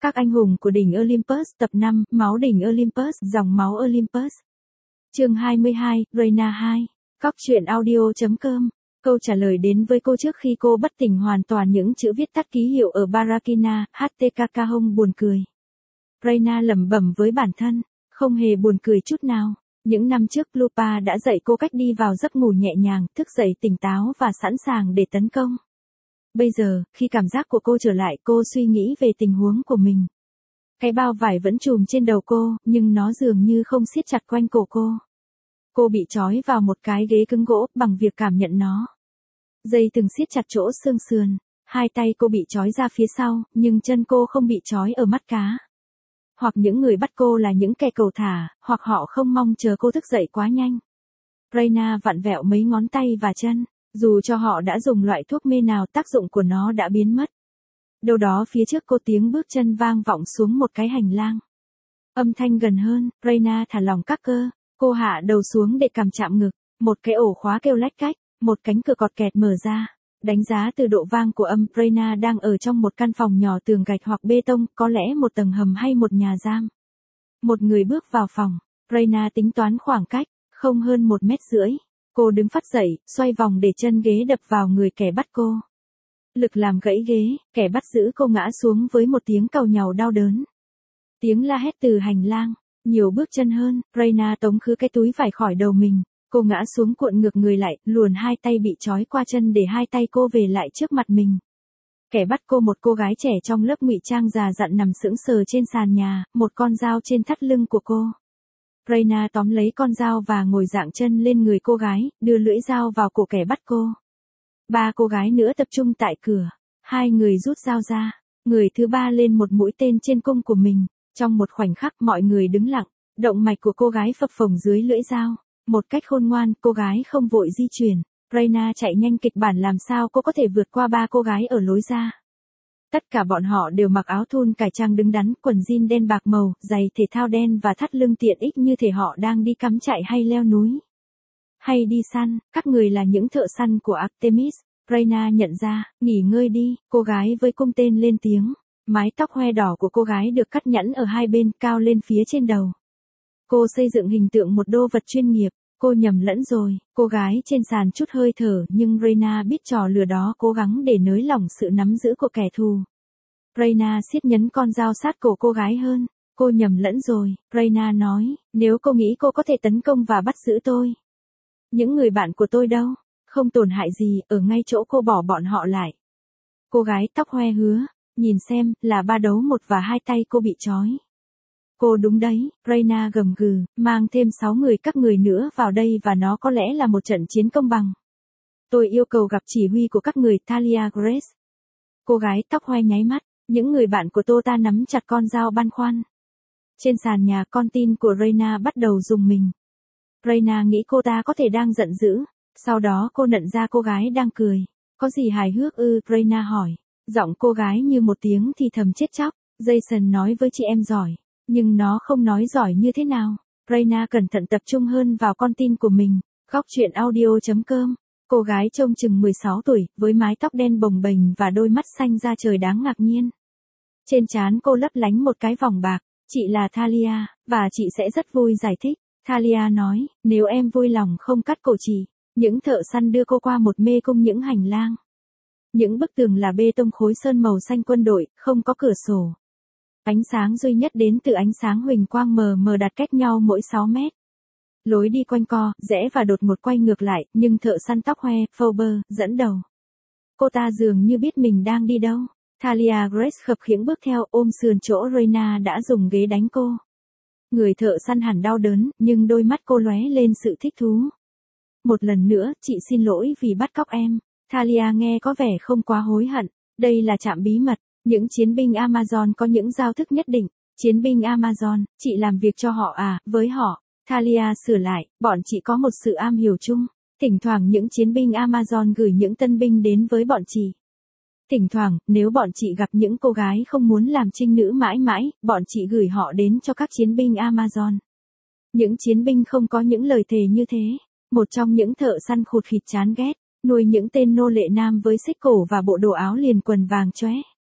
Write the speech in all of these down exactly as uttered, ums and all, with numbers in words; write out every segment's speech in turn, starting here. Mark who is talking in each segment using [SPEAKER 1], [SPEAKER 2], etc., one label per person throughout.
[SPEAKER 1] Các anh hùng của đỉnh Olympus tập năm, máu đỉnh Olympus, dòng máu Olympus. Chương hai mươi hai, Reina hai. Cóc truyện audio chấm com. Câu trả lời đến với cô trước khi cô bất tỉnh hoàn toàn những chữ viết tắt ký hiệu ở Barakina, hát tê ca ca hông buồn cười. Reina lẩm bẩm với bản thân, không hề buồn cười chút nào. Những năm trước Lupa đã dạy cô cách đi vào giấc ngủ nhẹ nhàng, thức dậy tỉnh táo và sẵn sàng để tấn công. Bây giờ, khi cảm giác của cô trở lại, cô suy nghĩ về tình huống của mình. Cái bao vải vẫn trùm trên đầu cô, nhưng nó dường như không siết chặt quanh cổ cô. Cô bị trói vào một cái ghế cứng gỗ bằng việc cảm nhận nó. Dây từng siết chặt chỗ xương sườn, hai tay cô bị trói ra phía sau, nhưng chân cô không bị trói ở mắt cá. Hoặc những người bắt cô là những kẻ cầu thả, hoặc họ không mong chờ cô thức dậy quá nhanh. Reina vặn vẹo mấy ngón tay và chân, dù cho họ đã dùng loại thuốc mê nào tác dụng của nó đã biến mất. Đâu đó phía trước cô tiếng bước chân vang vọng xuống một cái hành lang. Âm thanh gần hơn, Reina thả lỏng các cơ, cô hạ đầu xuống để cầm chạm ngực, một cái ổ khóa kêu lách cách, một cánh cửa cọt kẹt mở ra. Đánh giá từ độ vang của âm, Reina đang ở trong một căn phòng nhỏ tường gạch hoặc bê tông, có lẽ một tầng hầm hay một nhà giam. Một người bước vào phòng, Reina tính toán khoảng cách, không hơn một mét rưỡi. Cô đứng phắt dậy, xoay vòng để chân ghế đập vào người kẻ bắt cô. Lực làm gãy ghế, kẻ bắt giữ cô ngã xuống với một tiếng càu nhàu đau đớn. Tiếng la hét từ hành lang, nhiều bước chân hơn, Reina tống khứ cái túi vải khỏi đầu mình. Cô ngã xuống cuộn ngược người lại, luồn hai tay bị trói qua chân để hai tay cô về lại trước mặt mình. Kẻ bắt cô một cô gái trẻ trong lớp ngụy trang già dặn nằm sững sờ trên sàn nhà, một con dao trên thắt lưng của cô. Reina tóm lấy con dao và ngồi dạng chân lên người cô gái, đưa lưỡi dao vào cổ kẻ bắt cô. Ba cô gái nữa tập trung tại cửa, hai người rút dao ra, người thứ ba lên một mũi tên trên cung của mình. Trong một khoảnh khắc mọi người đứng lặng, động mạch của cô gái phập phồng dưới lưỡi dao. Một cách khôn ngoan, cô gái không vội di chuyển. Reina chạy nhanh kịch bản làm sao cô có thể vượt qua ba cô gái ở lối ra. Tất cả bọn họ đều mặc áo thun cải trang đứng đắn, quần jean đen bạc màu, giày thể thao đen và thắt lưng tiện ích như thể họ đang đi cắm trại hay leo núi. Hay đi săn, các người là những thợ săn của Artemis. Reina nhận ra, nghỉ ngơi đi, cô gái với cung tên lên tiếng. Mái tóc hoe đỏ của cô gái được cắt nhẵn ở hai bên, cao lên phía trên đầu. Cô xây dựng hình tượng một đô vật chuyên nghiệp, cô nhầm lẫn rồi, cô gái trên sàn chút hơi thở nhưng Reina biết trò lừa đó cố gắng để nới lỏng sự nắm giữ của kẻ thù. Reina siết nhấn con dao sát cổ cô gái hơn, cô nhầm lẫn rồi, Reina nói, nếu cô nghĩ cô có thể tấn công và bắt giữ tôi. Những người bạn của tôi đâu, không tổn hại gì, ở ngay chỗ cô bỏ bọn họ lại. Cô gái tóc hoe hứa, nhìn xem, là ba đấu một và hai tay cô bị trói. Cô đúng đấy, Reina gầm gừ, mang thêm sáu người các người nữa vào đây và nó có lẽ là một trận chiến công bằng. Tôi yêu cầu gặp chỉ huy của các người, Thalia Grace. Cô gái tóc hoe nháy mắt, những người bạn của tôi ta nắm chặt con dao băn khoăn. Trên sàn nhà, con tin của Reina bắt đầu rùng mình. Reina nghĩ cô ta có thể đang giận dữ, sau đó cô nhận ra cô gái đang cười. Có gì hài hước ư, Reina hỏi. Giọng cô gái như một tiếng thì thầm chết chóc. Jason nói với chị em giỏi. Nhưng nó không nói giỏi như thế nào. Reina cẩn thận tập trung hơn vào con tin của mình. Góc truyện audio chấm com. Cô gái trông chừng mười sáu tuổi, với mái tóc đen bồng bềnh và đôi mắt xanh da trời đáng ngạc nhiên. Trên trán cô lấp lánh một cái vòng bạc. Chị là Thalia, và chị sẽ rất vui giải thích. Thalia nói, nếu em vui lòng không cắt cổ chị. Những thợ săn đưa cô qua một mê cung những hành lang. Những bức tường là bê tông khối sơn màu xanh quân đội, không có cửa sổ. Ánh sáng duy nhất đến từ ánh sáng huỳnh quang mờ mờ đặt cách nhau mỗi sáu mét. Lối đi quanh co, rẽ và đột ngột quay ngược lại, nhưng thợ săn tóc hoe, Fauber, dẫn đầu. Cô ta dường như biết mình đang đi đâu. Thalia Grace khập khiễng bước theo, ôm sườn chỗ Reina đã dùng ghế đánh cô. Người thợ săn hẳn đau đớn, nhưng đôi mắt cô lóe lên sự thích thú. Một lần nữa, chị xin lỗi vì bắt cóc em. Thalia nghe có vẻ không quá hối hận. Đây là trạm bí mật. Những chiến binh Amazon có những giao thức nhất định. Chiến binh Amazon, chị làm việc cho họ à, với họ. Thalia sửa lại, bọn chị có một sự am hiểu chung. Thỉnh thoảng những chiến binh Amazon gửi những tân binh đến với bọn chị. Thỉnh thoảng, nếu bọn chị gặp những cô gái không muốn làm trinh nữ mãi mãi, bọn chị gửi họ đến cho các chiến binh Amazon. Những chiến binh không có những lời thề như thế. Một trong những thợ săn khụt khịt chán ghét, nuôi những tên nô lệ nam với xích cổ và bộ đồ áo liền quần vàng chóe.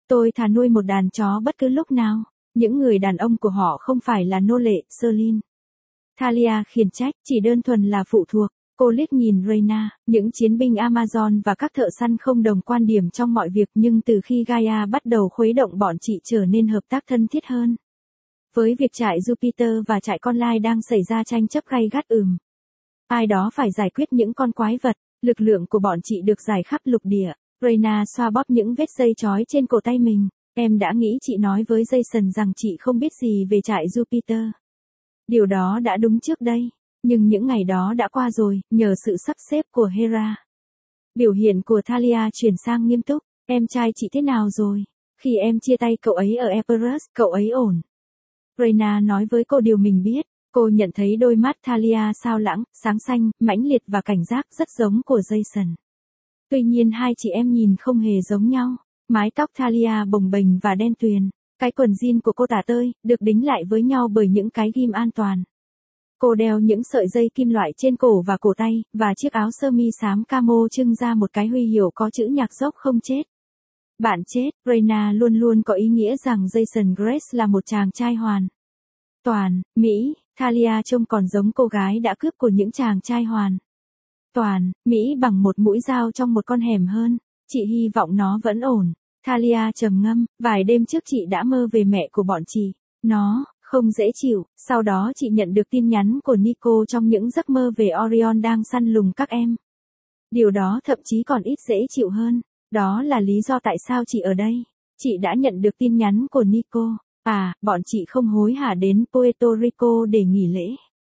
[SPEAKER 1] Tôi thà nuôi một đàn chó bất cứ lúc nào. Những người đàn ông của họ không phải là nô lệ, Celine. Thalia khiển trách, chỉ đơn thuần là phụ thuộc. Cô liếc nhìn Reyna, những chiến binh Amazon và các thợ săn không đồng quan điểm trong mọi việc, nhưng từ khi Gaia bắt đầu khuấy động bọn chị trở nên hợp tác thân thiết hơn. Với việc trại Jupiter và trại con lai đang xảy ra tranh chấp gay gắt ừm. Ai đó phải giải quyết những con quái vật, lực lượng của bọn chị được giải khắp lục địa. Reyna xoa bóp những vết dây trói trên cổ tay mình. Em đã nghĩ chị nói với Jason rằng chị không biết gì về trại Jupiter. Điều đó đã đúng trước đây. Nhưng những ngày đó đã qua rồi, nhờ sự sắp xếp của Hera. Biểu hiện của Thalia chuyển sang nghiêm túc. Em trai chị thế nào rồi? Khi em chia tay cậu ấy ở Epirus, cậu ấy ổn. Reyna nói với cô điều mình biết. Cô nhận thấy đôi mắt Thalia sao lãng, sáng xanh, mãnh liệt và cảnh giác rất giống của Jason. Tuy nhiên hai chị em nhìn không hề giống nhau. Mái tóc Thalia bồng bềnh và đen tuyền. Cái quần jean của cô tả tơi, được đính lại với nhau bởi những cái ghim an toàn. Cô đeo những sợi dây kim loại trên cổ và cổ tay, và chiếc áo sơ mi xám camo trưng ra một cái huy hiệu có chữ nhạc dốc không chết. Bạn chết, Reyna luôn luôn có ý nghĩa rằng Jason Grace là một chàng trai hoàn toàn, Mỹ. Thalia trông còn giống cô gái đã cướp của những chàng trai hoàn toàn, Mỹ bằng một mũi dao trong một con hẻm hơn. Chị hy vọng nó vẫn ổn. Thalia trầm ngâm, vài đêm trước chị đã mơ về mẹ của bọn chị. Nó không dễ chịu. Sau đó chị nhận được tin nhắn của Nico trong những giấc mơ về Orion đang săn lùng các em. Điều đó thậm chí còn ít dễ chịu hơn. Đó là lý do tại sao chị ở đây. Chị đã nhận được tin nhắn của Nico. À, bọn chị không hối hả đến Puerto Rico để nghỉ lễ.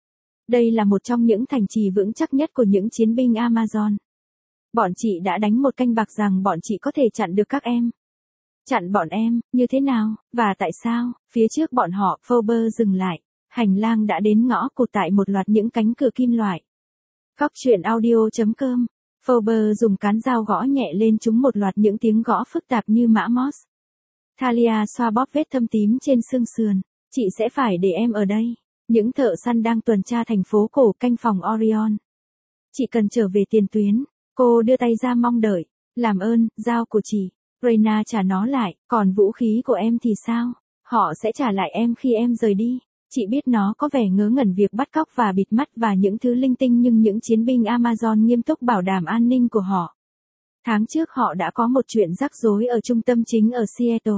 [SPEAKER 1] Đây là một trong những thành trì vững chắc nhất của những chiến binh Amazon. Bọn chị đã đánh một canh bạc rằng bọn chị có thể chặn được các em. Chặn bọn em, như thế nào, và tại sao? Phía trước bọn họ, Phoebe dừng lại. Hành lang đã đến ngõ cụt tại một loạt những cánh cửa kim loại. Cóc truyện audio chấm com. Phoebe dùng cán dao gõ nhẹ lên chúng một loạt những tiếng gõ phức tạp như mã Morse. Thalia xoa bóp vết thâm tím trên xương sườn. Chị sẽ phải để em ở đây. Những thợ săn đang tuần tra thành phố cổ canh phòng Orion. Chị cần trở về tiền tuyến. Cô đưa tay ra mong đợi. Làm ơn, dao của chị. Reyna trả nó lại, còn vũ khí của em thì sao? Họ sẽ trả lại em khi em rời đi. Chị biết nó có vẻ ngớ ngẩn việc bắt cóc và bịt mắt và những thứ linh tinh, nhưng những chiến binh Amazon nghiêm túc bảo đảm an ninh của họ. Tháng trước họ đã có một chuyện rắc rối ở trung tâm chính ở Seattle.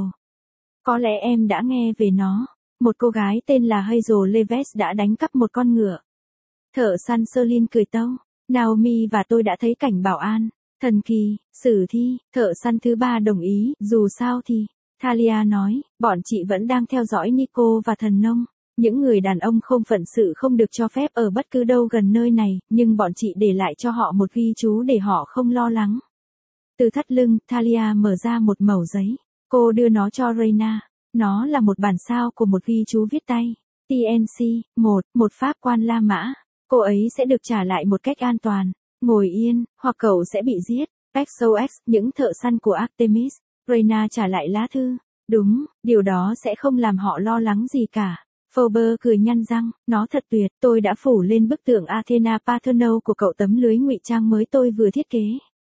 [SPEAKER 1] Có lẽ em đã nghe về nó. Một cô gái tên là Hazel Leves đã đánh cắp một con ngựa. Thợ săn Celine cười tâu. Naomi và tôi đã thấy cảnh bảo an. Thần kỳ, sử thi, thợ săn thứ ba đồng ý, dù sao thì. Thalia nói, bọn chị vẫn đang theo dõi Nico và thần nông. Những người đàn ông không phận sự không được cho phép ở bất cứ đâu gần nơi này, nhưng bọn chị để lại cho họ một ghi chú để họ không lo lắng. Từ thắt lưng, Thalia mở ra một mẩu giấy. Cô đưa nó cho Reyna. Nó là một bản sao của một ghi chú viết tay. tê en xê, một, một pháp quan La Mã. Cô ấy sẽ được trả lại một cách an toàn. Ngồi yên, hoặc cậu sẽ bị giết. ích o ích, những thợ săn của Artemis. Reyna trả lại lá thư. Đúng, điều đó sẽ không làm họ lo lắng gì cả. Phoebe cười nhăn răng, nó thật tuyệt, tôi đã phủ lên bức tượng Athena Parthenon của cậu tấm lưới ngụy trang mới tôi vừa thiết kế.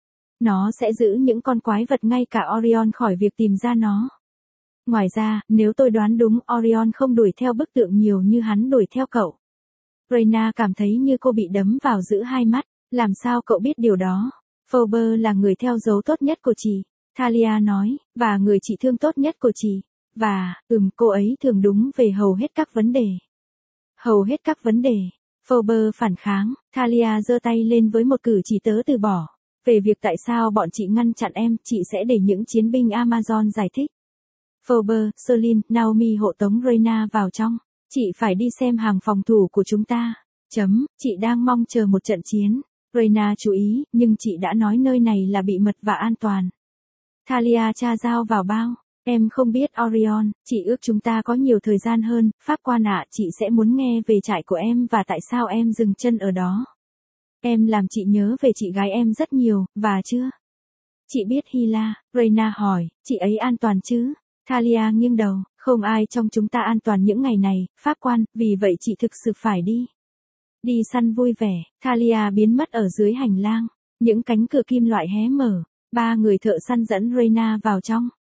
[SPEAKER 1] Nó sẽ giữ những con quái vật ngay cả Orion khỏi việc tìm ra nó. Ngoài ra, nếu tôi đoán đúng, Orion không đuổi theo bức tượng nhiều như hắn đuổi theo cậu. Reyna cảm thấy như cô bị đấm vào giữa hai mắt. Làm sao cậu biết điều đó? Phoebe là người theo dấu tốt nhất của chị. Thalia nói, và người chị thương tốt nhất của chị. Và, ừm, cô ấy thường đúng về hầu hết các vấn đề. Hầu hết các vấn đề. Phoebe phản kháng. Thalia giơ tay lên với một cử chỉ tớ từ bỏ. Về việc tại sao bọn chị ngăn chặn em, chị sẽ để những chiến binh Amazon giải thích. Phoebe, Celine, Naomi hộ tống Reyna vào trong. Chị phải đi xem hàng phòng thủ của chúng ta. Chấm, chị đang mong chờ một trận chiến. Reyna chú ý, nhưng chị đã nói nơi này là bị mật và an toàn. Thalia tra dao vào bao. Em không biết Orion, chị ước chúng ta có nhiều thời gian hơn, pháp quan ạ, chị sẽ muốn nghe về trại của em và tại sao em dừng chân ở đó. Em làm chị nhớ về chị gái em rất nhiều, và chưa? Chị biết Hila, Reyna hỏi, chị ấy an toàn chứ? Thalia nghiêng đầu, không ai trong chúng ta an toàn những ngày này, pháp quan, vì vậy chị thực sự phải đi. Đi săn vui vẻ, Thalia biến mất ở dưới hành lang. Những cánh cửa kim loại hé mở. Ba người thợ săn dẫn Reyna vào trong.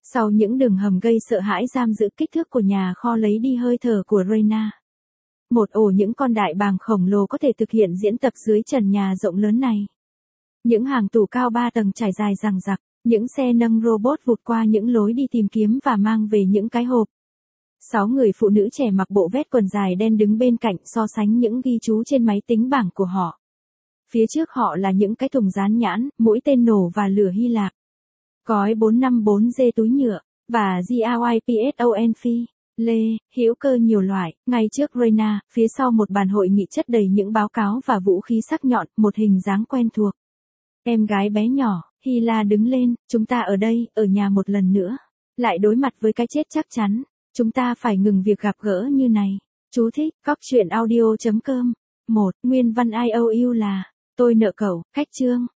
[SPEAKER 1] Sau những đường hầm gây sợ hãi giam giữ kích thước của nhà kho lấy đi hơi thở của Reina. Một ổ những con đại bàng khổng lồ có thể thực hiện diễn tập dưới trần nhà rộng lớn này. Những hàng tủ cao ba tầng trải dài dằng dặc, những xe nâng robot vụt qua những lối đi tìm kiếm và mang về những cái hộp. Sáu người phụ nữ trẻ mặc bộ vest quần dài đen đứng bên cạnh so sánh những ghi chú trên máy tính bảng của họ. Phía trước họ là những cái thùng dán nhãn, mũi tên nổ và lửa Hy Lạp. Cói bốn năm bốn G túi nhựa, và GRIPSON phi, lê, hữu cơ nhiều loại, ngay trước Reina, phía sau một bàn hội nghị chất đầy những báo cáo và vũ khí sắc nhọn, một hình dáng quen thuộc. Em gái bé nhỏ, Hila đứng lên, chúng ta ở đây, ở nhà một lần nữa. Lại đối mặt với cái chết chắc chắn. Chúng ta phải ngừng việc gặp gỡ như này. Chú thích, cóc truyện audio chấm com. một. Nguyên văn i o u là, tôi nợ cậu, khách chương.